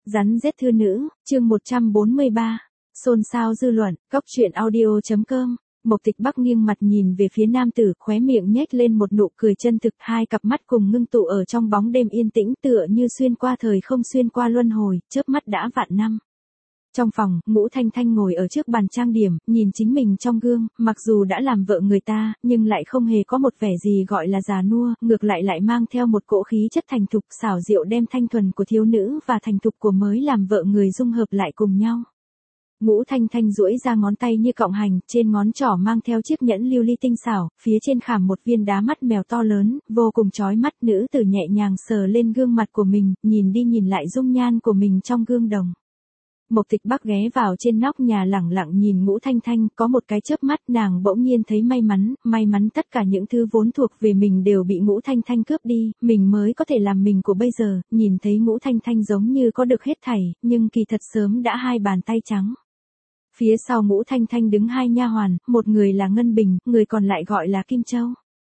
Rắn giết thư nữ, chương 143. Xôn xao dư luận, Cóc truyện audio.com. Mộc Tịch Bắc nghiêng mặt nhìn về phía nam tử, khóe miệng nhếch lên một nụ cười chân thực, hai cặp mắt cùng ngưng tụ ở trong bóng đêm yên tĩnh, tựa như xuyên qua thời không, xuyên qua luân hồi, chớp mắt đã vạn năm. Trong phòng, Ngũ Thanh Thanh ngồi ở trước bàn trang điểm, nhìn chính mình trong gương, mặc dù đã làm vợ người ta, nhưng lại không hề có một vẻ gì gọi là già nua, ngược lại lại mang theo một cỗ khí chất thành thục, xảo diệu, đem thanh thuần của thiếu nữ và thành thục của mới làm vợ người dung hợp lại cùng nhau. Ngũ Thanh Thanh duỗi ra ngón tay như cọng hành, trên ngón trỏ mang theo chiếc nhẫn lưu ly tinh xảo, phía trên khảm một viên đá mắt mèo to lớn, vô cùng chói mắt. Nữ tử nhẹ nhàng sờ lên gương mặt của mình, nhìn đi nhìn lại dung nhan của mình trong gương đồng. Mộc Tịch Bắc ghé vào trên nóc nhà lẳng lặng nhìn Ngũ Thanh Thanh, có một cái chớp mắt nàng bỗng nhiên thấy may mắn tất cả những thứ vốn thuộc về mình đều bị Ngũ Thanh Thanh cướp đi, mình mới có thể làm mình của bây giờ. Nhìn thấy Ngũ Thanh Thanh giống như có được hết thảy, nhưng kỳ thật sớm đã hai bàn tay trắng. Phía sau Ngũ Thanh Thanh đứng hai nha hoàn, một người là Ngân Bình, người còn lại gọi là Kim Châu.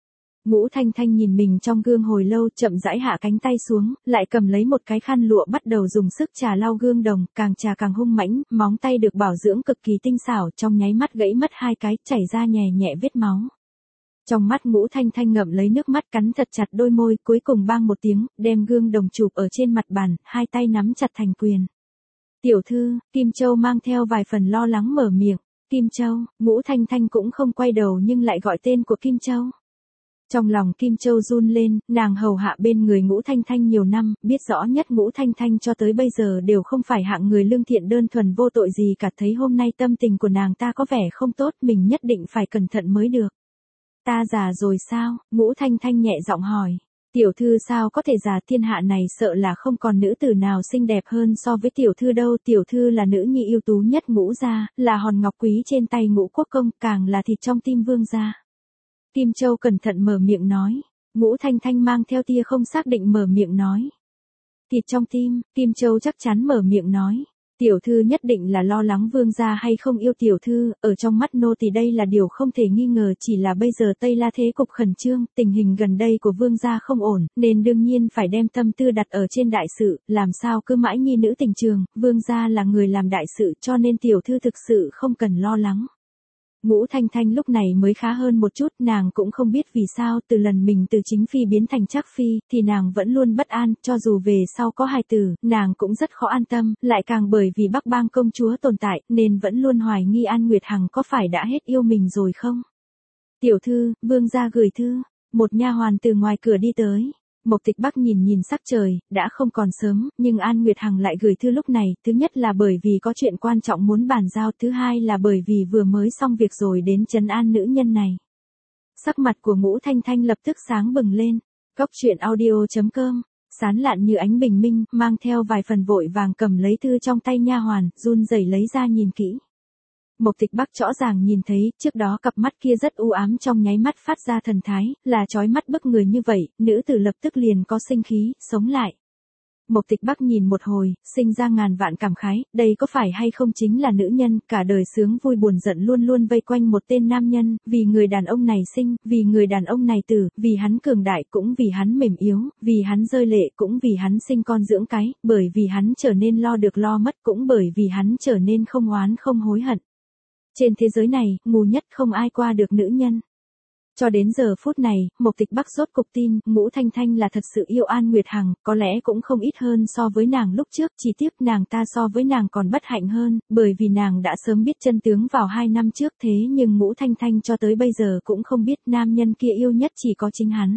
Ngũ Thanh Thanh nhìn mình trong gương hồi lâu, chậm rãi hạ cánh tay xuống, lại cầm lấy một cái khăn lụa bắt đầu dùng sức trà lau gương đồng, càng trà càng hung mãnh, móng tay được bảo dưỡng cực kỳ tinh xảo, trong nháy mắt gãy mất hai cái, chảy ra nhè nhẹ vết máu. Trong mắt Ngũ Thanh Thanh ngậm lấy nước mắt, cắn thật chặt đôi môi, cuối cùng bang một tiếng, đem gương đồng chụp ở trên mặt bàn, hai tay nắm chặt thành quyền. Tiểu thư, Kim Châu mang theo vài phần lo lắng mở miệng. Kim Châu, Ngũ Thanh Thanh cũng không quay đầu nhưng lại gọi tên của Kim Châu. Trong lòng Kim Châu run lên, nàng hầu hạ bên người Ngũ Thanh Thanh nhiều năm, biết rõ nhất Ngũ Thanh Thanh cho tới bây giờ đều không phải hạng người lương thiện đơn thuần vô tội gì cả, thấy hôm nay tâm tình của nàng ta có vẻ không tốt, mình nhất định phải cẩn thận mới được. Ta già rồi sao? Ngũ Thanh Thanh nhẹ giọng hỏi. Tiểu thư sao có thể già, thiên hạ này sợ là không còn nữ tử nào xinh đẹp hơn so với tiểu thư đâu, tiểu thư là nữ nhi ưu tú nhất Ngũ gia, là hòn ngọc quý trên tay Ngũ quốc công, càng là thịt trong tim vương gia. Kim Châu cẩn thận mở miệng nói. Ngũ Thanh Thanh mang theo tia không xác định mở miệng nói. Thịt trong tim, Kim Châu chắc chắn mở miệng nói. Tiểu thư nhất định là lo lắng vương gia hay không yêu tiểu thư, ở trong mắt nô tỳ đây là điều không thể nghi ngờ, chỉ là bây giờ Tây La thế cục khẩn trương, tình hình gần đây của vương gia không ổn, nên đương nhiên phải đem tâm tư đặt ở trên đại sự, làm sao cứ mãi nhi nữ tình trường, vương gia là người làm đại sự, cho nên tiểu thư thực sự không cần lo lắng. Ngũ Thanh Thanh lúc này mới khá hơn một chút, nàng cũng không biết vì sao, từ lần mình từ chính phi biến thành trác phi, thì nàng vẫn luôn bất an, cho dù về sau có hài tử, nàng cũng rất khó an tâm, lại càng bởi vì Bắc Bang công chúa tồn tại, nên vẫn luôn hoài nghi An Nguyệt Hằng có phải đã hết yêu mình rồi không. Tiểu thư, vương gia gửi thư. Một nha hoàn từ ngoài cửa đi tới. Mộc Tịch Bắc nhìn sắc trời, đã không còn sớm, nhưng An Nguyệt Hằng lại gửi thư lúc này, thứ nhất là bởi vì có chuyện quan trọng muốn bàn giao, thứ hai là bởi vì vừa mới xong việc rồi đến trấn an nữ nhân này. Sắc mặt của Ngũ Thanh Thanh lập tức sáng bừng lên. Cóc truyện audio.com, sán lạn như ánh bình minh, mang theo vài phần vội vàng cầm lấy thư trong tay nha hoàn, run rẩy lấy ra nhìn kỹ. Mộc Tịch Bắc rõ ràng nhìn thấy, trước đó cặp mắt kia rất u ám, trong nháy mắt phát ra thần thái, là chói mắt bức người như vậy, nữ tử lập tức liền có sinh khí, sống lại. Mộc Tịch Bắc nhìn một hồi, sinh ra ngàn vạn cảm khái, đây có phải hay không chính là nữ nhân, cả đời sướng vui buồn giận luôn luôn vây quanh một tên nam nhân, vì người đàn ông này sinh, vì người đàn ông này tử, vì hắn cường đại cũng vì hắn mềm yếu, vì hắn rơi lệ cũng vì hắn sinh con dưỡng cái, bởi vì hắn trở nên lo được lo mất cũng bởi vì hắn trở nên không oán không hối hận. Trên thế giới này, ngu nhất không ai qua được nữ nhân. Cho đến giờ phút này, Mộc Tịch Bắc rốt cục tin, Ngũ Thanh Thanh là thật sự yêu An Nguyệt Hằng, có lẽ cũng không ít hơn so với nàng lúc trước, chỉ tiếc nàng ta so với nàng còn bất hạnh hơn, bởi vì nàng đã sớm biết chân tướng vào 2 năm trước, thế nhưng Ngũ Thanh Thanh cho tới bây giờ cũng không biết nam nhân kia yêu nhất chỉ có chính hắn.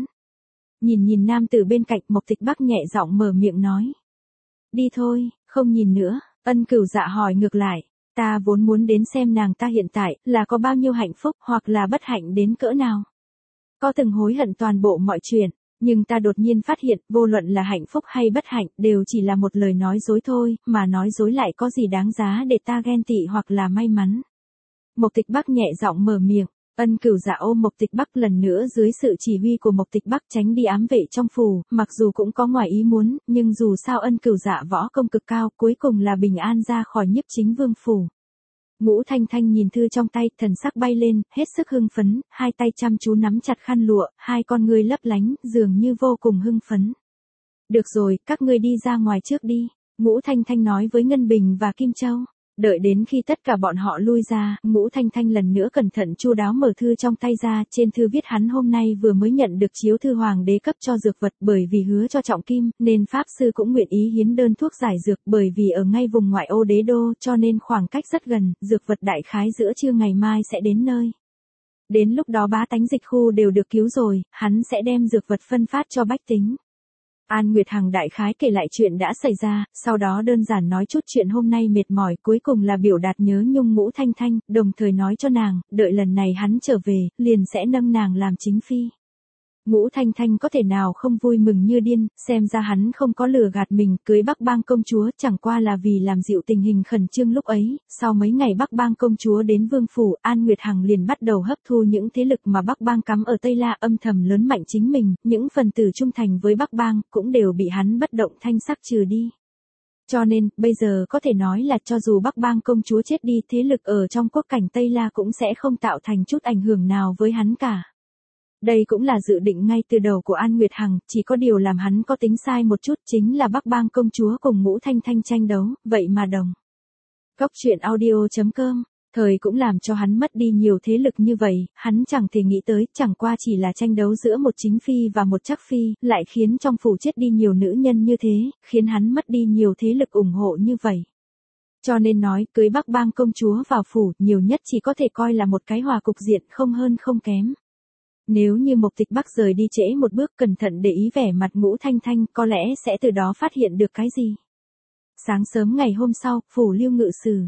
Nhìn nam tử bên cạnh, Mộc Tịch Bắc nhẹ giọng mở miệng nói. Đi thôi, không nhìn nữa. Ân Cửu Dạ hỏi ngược lại. Ta vốn muốn đến xem nàng ta hiện tại, là có bao nhiêu hạnh phúc, hoặc là bất hạnh đến cỡ nào. Có từng hối hận toàn bộ mọi chuyện, nhưng ta đột nhiên phát hiện, vô luận là hạnh phúc hay bất hạnh, đều chỉ là một lời nói dối thôi, mà nói dối lại có gì đáng giá để ta ghen tị hoặc là may mắn. Mộc Tịch Bắc nhẹ giọng mở miệng. Ân Cửu Dạ ôm Mộc Tịch Bắc lần nữa dưới sự chỉ huy của Mộc Tịch Bắc tránh đi ám vệ trong phủ, mặc dù cũng có ngoài ý muốn, nhưng dù sao Ân Cửu Dạ võ công cực cao, cuối cùng là bình an ra khỏi Nhiếp Chính Vương phủ. Ngũ Thanh Thanh nhìn thư trong tay, thần sắc bay lên, hết sức hưng phấn, hai tay chăm chú nắm chặt khăn lụa, hai con ngươi lấp lánh, dường như vô cùng hưng phấn. Được rồi, các ngươi đi ra ngoài trước đi. Ngũ Thanh Thanh nói với Ngân Bình và Kim Châu. Đợi đến khi tất cả bọn họ lui ra, Ngũ Thanh Thanh lần nữa cẩn thận chu đáo mở thư trong tay ra, trên thư viết hắn hôm nay vừa mới nhận được chiếu thư hoàng đế cấp cho dược vật, bởi vì hứa cho trọng kim, nên pháp sư cũng nguyện ý hiến đơn thuốc giải dược, bởi vì ở ngay vùng ngoại ô đế đô, cho nên khoảng cách rất gần, dược vật đại khái giữa trưa ngày mai sẽ đến nơi. Đến lúc đó bá tánh dịch khu đều được cứu rồi, hắn sẽ đem dược vật phân phát cho bách tính. An Nguyệt Hằng đại khái kể lại chuyện đã xảy ra, sau đó đơn giản nói chút chuyện hôm nay mệt mỏi, cuối cùng là biểu đạt nhớ nhung Ngũ Thanh Thanh, đồng thời nói cho nàng, đợi lần này hắn trở về, liền sẽ nâng nàng làm chính phi. Ngũ Thanh Thanh có thể nào không vui mừng như điên, xem ra hắn không có lừa gạt mình, cưới Bắc Bang công chúa chẳng qua là vì làm dịu tình hình khẩn trương lúc ấy, sau mấy ngày Bắc Bang công chúa đến vương phủ, An Nguyệt Hằng liền bắt đầu hấp thu những thế lực mà Bắc Bang cắm ở Tây La, âm thầm lớn mạnh chính mình, những phần tử trung thành với Bắc Bang cũng đều bị hắn bất động thanh sắc trừ đi. Cho nên, bây giờ có thể nói là cho dù Bắc Bang công chúa chết đi, thế lực ở trong quốc cảnh Tây La cũng sẽ không tạo thành chút ảnh hưởng nào với hắn cả. Đây cũng là dự định ngay từ đầu của An Nguyệt Hằng, chỉ có điều làm hắn có tính sai một chút chính là Bắc Bang công chúa cùng Ngũ Thanh Thanh tranh đấu, vậy mà đồng. Cốc truyện audio.com, thời cũng làm cho hắn mất đi nhiều thế lực như vậy, hắn chẳng thể nghĩ tới, chẳng qua chỉ là tranh đấu giữa một chính phi và một trắc phi, lại khiến trong phủ chết đi nhiều nữ nhân như thế, khiến hắn mất đi nhiều thế lực ủng hộ như vậy. Cho nên nói, cưới Bắc Bang công chúa vào phủ, nhiều nhất chỉ có thể coi là một cái hòa cục diện không hơn không kém. Nếu như Mộc Tịch Bắc rời đi trễ một bước, cẩn thận để ý vẻ mặt Ngũ Thanh Thanh, có lẽ sẽ từ đó phát hiện được cái gì. Sáng sớm ngày hôm sau, phủ Lưu Ngự Sử,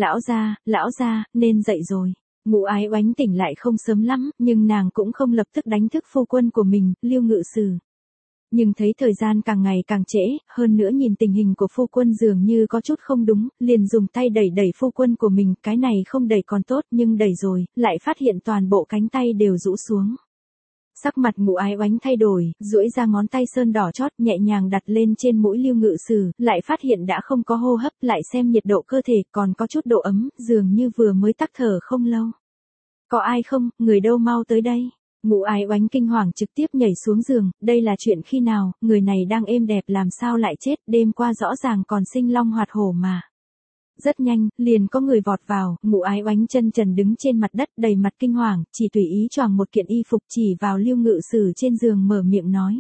lão gia, nên dậy rồi. Ngũ Ái Oánh tỉnh lại không sớm lắm, nhưng nàng cũng không lập tức đánh thức phu quân của mình, Lưu Ngự Sử. Nhưng thấy thời gian càng ngày càng trễ, hơn nữa nhìn tình hình của phu quân dường như có chút không đúng, liền dùng tay đẩy phu quân của mình, cái này không đẩy còn tốt, nhưng đẩy rồi, lại phát hiện toàn bộ cánh tay đều rũ xuống. Sắc mặt Ngũ Ái Oánh thay đổi, duỗi ra ngón tay sơn đỏ chót nhẹ nhàng đặt lên trên mũi Lưu Ngự Sử, lại phát hiện đã không có hô hấp, lại xem nhiệt độ cơ thể còn có chút độ ấm, dường như vừa mới tắc thở không lâu. Có ai không, người đâu mau tới đây. Ngũ Ái Oánh kinh hoàng trực tiếp nhảy xuống giường, đây là chuyện khi nào, người này đang êm đẹp làm sao lại chết, đêm qua rõ ràng còn sinh long hoạt hổ mà. Rất nhanh, liền có người vọt vào, Ngũ Ái Oánh chân trần đứng trên mặt đất đầy mặt kinh hoàng, chỉ tùy ý choàng một kiện y phục chỉ vào Lưu Ngự Sử trên giường mở miệng nói.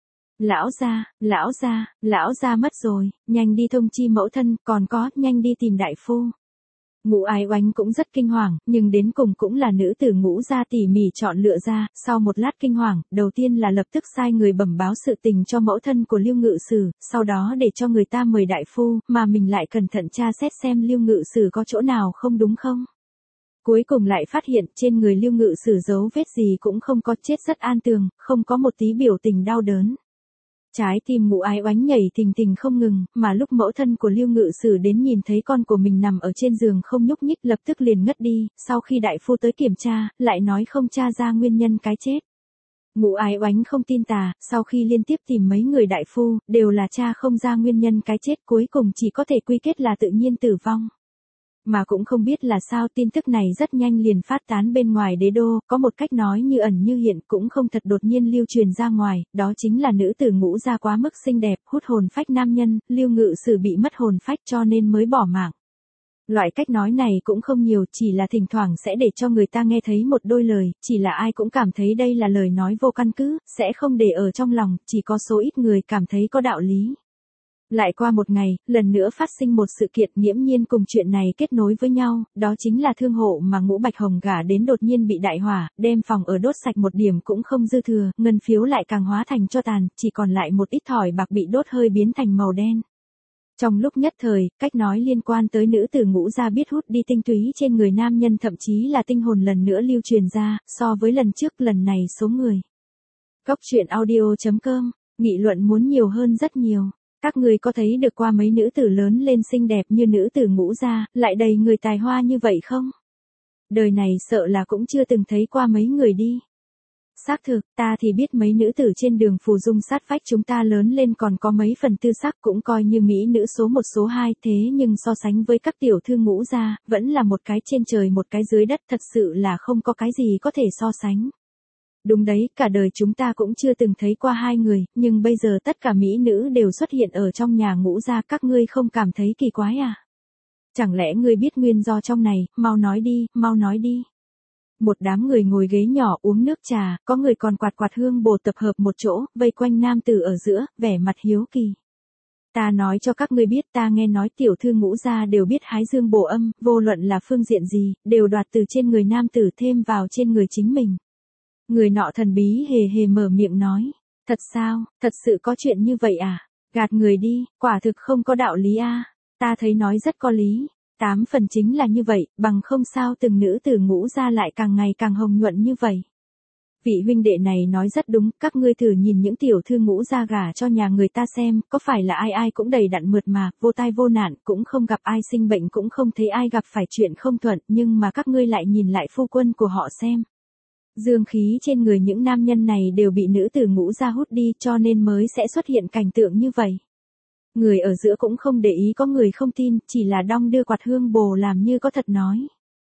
Lão gia mất rồi, nhanh đi thông chi mẫu thân, còn có, nhanh đi tìm đại phu. Ngũ Ái Oánh cũng rất kinh hoàng, nhưng đến cùng cũng là nữ tử Ngũ gia tỉ mỉ chọn lựa ra, sau một lát kinh hoàng, đầu tiên là lập tức sai người bẩm báo sự tình cho mẫu thân của Lưu Ngự Sử, sau đó để cho người ta mời đại phu, mà mình lại cẩn thận tra xét xem Lưu Ngự Sử có chỗ nào không đúng không. Cuối cùng lại phát hiện trên người Lưu Ngự Sử dấu vết gì cũng không có, chết rất an tường, không có một tí biểu tình đau đớn. Trái tim Ngũ Ái Oánh nhảy thình thình không ngừng, mà lúc mẫu thân của Lưu Ngự Sử đến nhìn thấy con của mình nằm ở trên giường không nhúc nhích lập tức liền ngất đi, sau khi đại phu tới kiểm tra, lại nói không tra ra nguyên nhân cái chết. Ngũ Ái Oánh không tin tà, sau khi liên tiếp tìm mấy người đại phu, đều là tra không ra nguyên nhân cái chết, cuối cùng chỉ có thể quy kết là tự nhiên tử vong. Mà cũng không biết là sao tin tức này rất nhanh liền phát tán bên ngoài đế đô, có một cách nói như ẩn như hiện cũng không thật đột nhiên lưu truyền ra ngoài, đó chính là nữ tử Ngũ gia quá mức xinh đẹp, hút hồn phách nam nhân, Lưu Ngự Sử bị mất hồn phách cho nên mới bỏ mạng. Loại cách nói này cũng không nhiều, chỉ là thỉnh thoảng sẽ để cho người ta nghe thấy một đôi lời, chỉ là ai cũng cảm thấy đây là lời nói vô căn cứ, sẽ không để ở trong lòng, chỉ có số ít người cảm thấy có đạo lý. Lại qua một ngày, lần nữa phát sinh một sự kiện nghiễm nhiên cùng chuyện này kết nối với nhau, đó chính là thương hộ mà Ngũ Bạch Hồng gả đến đột nhiên bị đại hỏa, đem phòng ở đốt sạch một điểm cũng không dư thừa, ngân phiếu lại càng hóa thành tro tàn, chỉ còn lại một ít thỏi bạc bị đốt hơi biến thành màu đen. Trong lúc nhất thời, cách nói liên quan tới nữ tử Ngũ gia biết hút đi tinh túy trên người nam nhân thậm chí là tinh hồn lần nữa lưu truyền ra, so với lần trước lần này số người. Cốc truyện audio.com, nghị luận muốn nhiều hơn rất nhiều. Các người có thấy được qua mấy nữ tử lớn lên xinh đẹp như nữ tử Ngũ gia, lại đầy người tài hoa như vậy không? Đời này sợ là cũng chưa từng thấy qua mấy người đi. Xác thực, ta thì biết mấy nữ tử trên đường phù dung sát vách chúng ta lớn lên còn có mấy phần tư sắc cũng coi như mỹ nữ số 1 số 2, thế nhưng so sánh với các tiểu thư Ngũ gia, vẫn là một cái trên trời một cái dưới đất, thật sự là không có cái gì có thể so sánh. Đúng đấy, cả đời chúng ta cũng chưa từng thấy qua hai người, nhưng bây giờ tất cả mỹ nữ đều xuất hiện ở trong nhà Ngũ gia, các ngươi không cảm thấy kỳ quái à? Chẳng lẽ ngươi biết nguyên do trong này, mau nói đi, mau nói đi. Một đám người ngồi ghế nhỏ uống nước trà, có người còn quạt quạt hương bồ tập hợp một chỗ, vây quanh nam tử ở giữa, vẻ mặt hiếu kỳ. Ta nói cho các ngươi biết, ta nghe nói tiểu thư Ngũ gia đều biết hái dương bổ âm, vô luận là phương diện gì, đều đoạt từ trên người nam tử thêm vào trên người chính mình. Người nọ thần bí hề hề mở miệng nói, thật sao, thật sự có chuyện như vậy à? Gạt người đi, quả thực không có đạo lý a. Ta thấy nói rất có lý, 8 phần chính là như vậy, bằng không sao từng nữ tử Ngũ gia lại càng ngày càng hồng nhuận như vậy. Vị huynh đệ này nói rất đúng, các ngươi thử nhìn những tiểu thư Ngũ gia gả cho nhà người ta xem, có phải là ai ai cũng đầy đặn mượt mà, vô tai vô nạn, cũng không gặp ai sinh bệnh, cũng không thấy ai gặp phải chuyện không thuận, nhưng mà các ngươi lại nhìn lại phu quân của họ xem. Dương khí trên người những nam nhân này đều bị nữ tử Ngũ gia hút đi, cho nên mới sẽ xuất hiện cảnh tượng như vậy. Người ở giữa cũng không để ý, có người không tin, chỉ là đong đưa quạt hương bồ làm như có thật nói.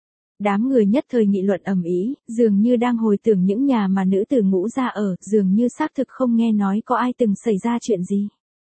Đám người nhất thời nghị luận ầm ĩ, dường như đang hồi tưởng những nhà mà nữ tử Ngũ gia ở, dường như xác thực không nghe nói có ai từng xảy ra chuyện gì.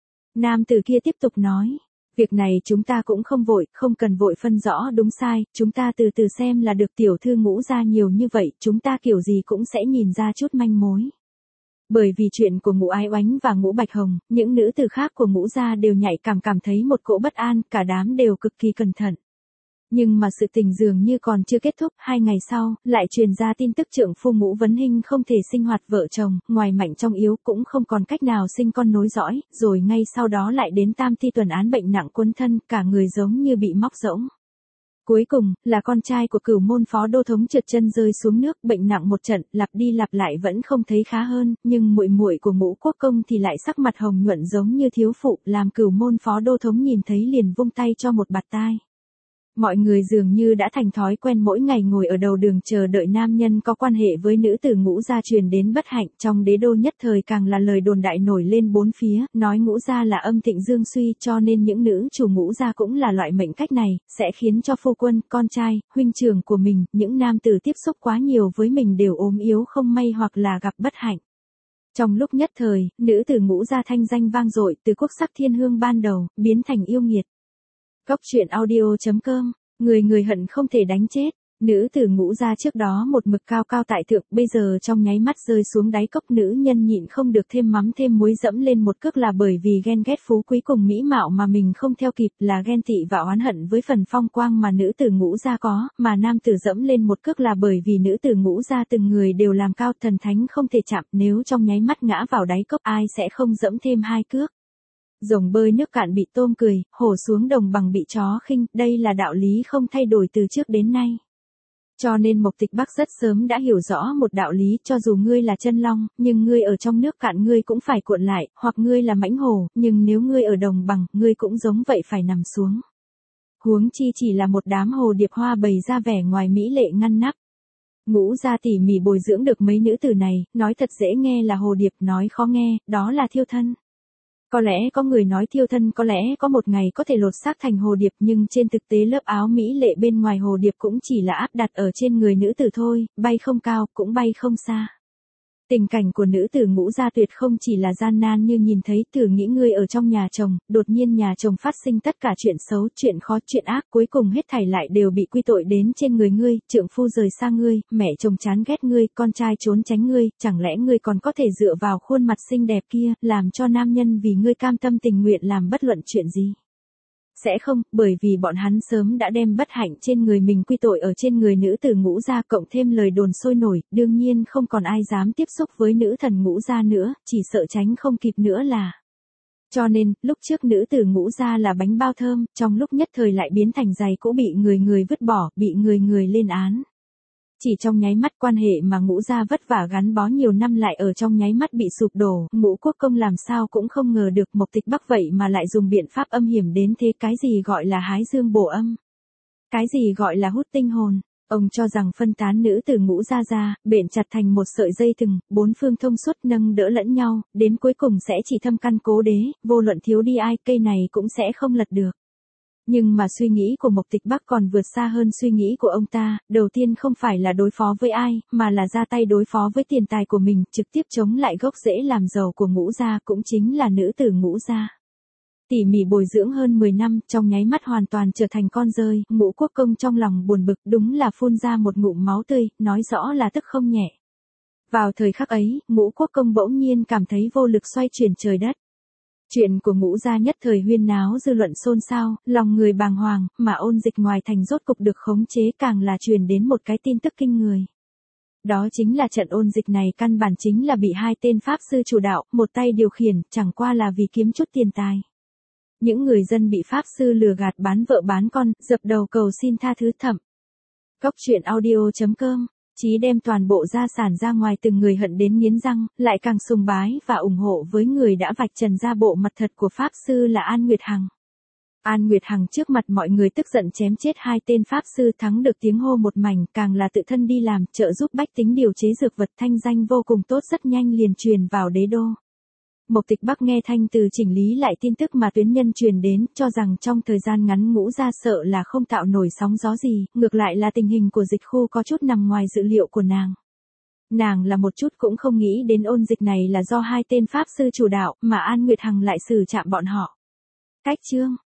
Nam tử kia tiếp tục nói, việc này chúng ta cũng không vội, không cần vội phân rõ đúng sai, chúng ta từ từ xem là được, tiểu thư Ngũ gia nhiều như vậy, chúng ta kiểu gì cũng sẽ nhìn ra chút manh mối. Bởi vì chuyện của Ngũ Ái Oánh và Ngũ Bạch Hồng, những nữ tử khác của Ngũ gia đều nhạy cảm thấy một cỗ bất an, cả đám đều cực kỳ cẩn thận. Nhưng mà sự tình dường như còn chưa kết thúc, 2 ngày sau, lại truyền ra tin tức trượng phu Ngũ Vấn Hinh không thể sinh hoạt vợ chồng, ngoài mạnh trong yếu cũng không còn cách nào sinh con nối dõi, rồi ngay sau đó lại đến tam thi tuần án bệnh nặng quấn thân, cả người giống như bị móc rỗng. Cuối cùng, là con trai của Cửu môn phó đô thống trượt chân rơi xuống nước, bệnh nặng một trận, lặp đi lặp lại vẫn không thấy khá hơn, nhưng muội muội của Ngũ Quốc công thì lại sắc mặt hồng nhuận giống như thiếu phụ, làm Cửu môn phó đô thống nhìn thấy liền vung tay cho một bạt tai. Mọi người dường như đã thành thói quen mỗi ngày ngồi ở đầu đường chờ đợi nam nhân có quan hệ với nữ tử Ngũ gia truyền đến bất hạnh, trong đế đô nhất thời càng là lời đồn đại nổi lên bốn phía, nói Ngũ gia là âm thịnh dương suy, cho nên những nữ chủ Ngũ gia cũng là loại mệnh cách này, sẽ khiến cho phu quân, con trai, huynh trưởng của mình, những nam tử tiếp xúc quá nhiều với mình đều ốm yếu không may hoặc là gặp bất hạnh. Trong lúc nhất thời, nữ tử Ngũ gia thanh danh vang dội, từ quốc sắc thiên hương ban đầu, biến thành yêu nghiệt. Góc truyện audio.com, người hận không thể đánh chết. Nữ tử Ngũ gia trước đó một mực cao cao tại thượng, bây giờ trong nháy mắt rơi xuống đáy cốc, nữ nhân nhịn không được thêm mắm thêm muối dẫm lên một cước, là bởi vì ghen ghét phú quý cùng mỹ mạo mà mình không theo kịp, là ghen tị và oán hận với phần phong quang mà nữ tử Ngũ gia có, mà nam tử dẫm lên một cước là bởi vì nữ tử Ngũ gia từng người đều làm cao, thần thánh không thể chạm, nếu trong nháy mắt ngã vào đáy cốc ai sẽ không dẫm thêm 2 cước. Rồng bơi nước cạn bị tôm cười, hổ xuống đồng bằng bị chó khinh, đây là đạo lý không thay đổi từ trước đến nay. Cho nên Mộc Tịch Bắc rất sớm đã hiểu rõ một đạo lý, cho dù ngươi là chân long, nhưng ngươi ở trong nước cạn ngươi cũng phải cuộn lại, hoặc ngươi là mãnh hổ, nhưng nếu ngươi ở đồng bằng, ngươi cũng giống vậy phải nằm xuống. Huống chi chỉ là một đám hồ điệp hoa bày ra vẻ ngoài mỹ lệ ngăn nắp. Ngũ gia tỉ mỉ bồi dưỡng được mấy nữ tử này, nói thật dễ nghe là hồ điệp, nói khó nghe, đó là thiêu thân. Có lẽ có người nói thiêu thân có lẽ có một ngày có thể lột xác thành hồ điệp, nhưng trên thực tế lớp áo mỹ lệ bên ngoài hồ điệp cũng chỉ là áp đặt ở trên người nữ tử thôi, bay không cao, cũng bay không xa. Tình cảnh của nữ tử Ngũ gia tuyệt không chỉ là gian nan như nhìn thấy, thử nghĩ ngươi ở trong nhà chồng, đột nhiên nhà chồng phát sinh tất cả chuyện xấu, chuyện khó, chuyện ác, cuối cùng hết thảy lại đều bị quy tội đến trên người ngươi, trượng phu rời xa ngươi, mẹ chồng chán ghét ngươi, con trai trốn tránh ngươi, chẳng lẽ ngươi còn có thể dựa vào khuôn mặt xinh đẹp kia, làm cho nam nhân vì ngươi cam tâm tình nguyện làm bất luận chuyện gì? Sẽ không, bởi vì bọn hắn sớm đã đem bất hạnh trên người mình quy tội ở trên người nữ tử Ngũ gia, cộng thêm lời đồn sôi nổi, đương nhiên không còn ai dám tiếp xúc với nữ thần Ngũ gia nữa, chỉ sợ tránh không kịp nữa là. Cho nên, lúc trước nữ tử Ngũ gia là bánh bao thơm, trong lúc nhất thời lại biến thành giày cũ bị người vứt bỏ, bị người lên án. Chỉ trong nháy mắt quan hệ mà Ngũ gia vất vả gắn bó nhiều năm lại ở trong nháy mắt bị sụp đổ, Ngũ Quốc công làm sao cũng không ngờ được Mộc Tịch Bắc vậy mà lại dùng biện pháp âm hiểm đến thế. Cái gì gọi là hái dương bổ âm? Cái gì gọi là hút tinh hồn? Ông cho rằng phân tán nữ tử Ngũ gia ra, bện chặt thành một sợi dây thừng, 4 phương thông suốt nâng đỡ lẫn nhau, đến cuối cùng sẽ chỉ thâm căn cố đế, vô luận thiếu đi ai, cây này cũng sẽ không lật được. Nhưng mà suy nghĩ của Mộc Tịch Bắc còn vượt xa hơn suy nghĩ của ông ta, đầu tiên không phải là đối phó với ai, mà là ra tay đối phó với tiền tài của mình, trực tiếp chống lại gốc rễ làm giàu của Ngũ gia, cũng chính là nữ tử Ngũ gia. Tỉ mỉ bồi dưỡng hơn 10 năm, trong nháy mắt hoàn toàn trở thành con rơi, Ngũ Quốc Công trong lòng buồn bực, đúng là phun ra một ngụm máu tươi, nói rõ là tức không nhẹ. Vào thời khắc ấy, Ngũ Quốc Công bỗng nhiên cảm thấy vô lực xoay chuyển trời đất. Chuyện của Ngũ gia nhất thời huyên náo, dư luận xôn xao, lòng người bàng hoàng, mà Ôn Dịch ngoài thành rốt cục được khống chế, càng là truyền đến một cái tin tức kinh người. Đó chính là trận ôn dịch này căn bản chính là bị hai tên pháp sư chủ đạo, một tay điều khiển, chẳng qua là vì kiếm chút tiền tài. Những người dân bị pháp sư lừa gạt bán vợ bán con, dập đầu cầu xin tha thứ thẩm. Cốc truyện audio.com, Chí đem toàn bộ gia sản ra ngoài, từng người hận đến nghiến răng, lại càng sùng bái và ủng hộ với người đã vạch trần ra bộ mặt thật của pháp sư là An Nguyệt Hằng. An Nguyệt Hằng trước mặt mọi người tức giận chém chết hai tên pháp sư, thắng được tiếng hô một mảnh, càng là tự thân đi làm, trợ giúp bách tính điều chế dược vật, thanh danh vô cùng tốt, rất nhanh liền truyền vào đế đô. Mộc Tịch Bắc nghe thanh từ chỉnh lý lại tin tức mà tuyến nhân truyền đến, cho rằng trong thời gian ngắn Ngũ gia sợ là không tạo nổi sóng gió gì, ngược lại là tình hình của dịch khu có chút nằm ngoài dự liệu của nàng. Nàng là một chút cũng không nghĩ đến ôn dịch này là do hai tên pháp sư chủ đạo, mà An Nguyệt Hằng lại xử chạm bọn họ. Cách chương